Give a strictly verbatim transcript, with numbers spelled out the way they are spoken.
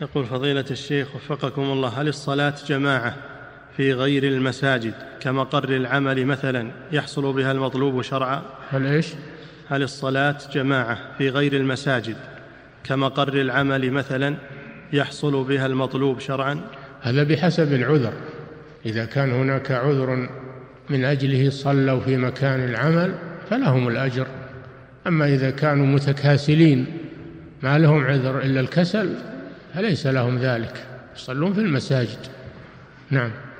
يقول فضيلة الشيخ وفقكم الله، هل الصلاة جماعة في غير المساجد كمقر العمل مثلا يحصل بها المطلوب شرعا؟ هل إيش؟ هل الصلاة جماعة في غير المساجد كمقر العمل مثلا يحصل بها المطلوب شرعا؟ هذا بحسب العذر، إذا كان هناك عذر من أجله صلوا في مكان العمل فلهم الأجر، أما إذا كانوا متكاسلين ما لهم عذر إلا الكسل فليس لهم ذلك، يصلون في المساجد. نعم.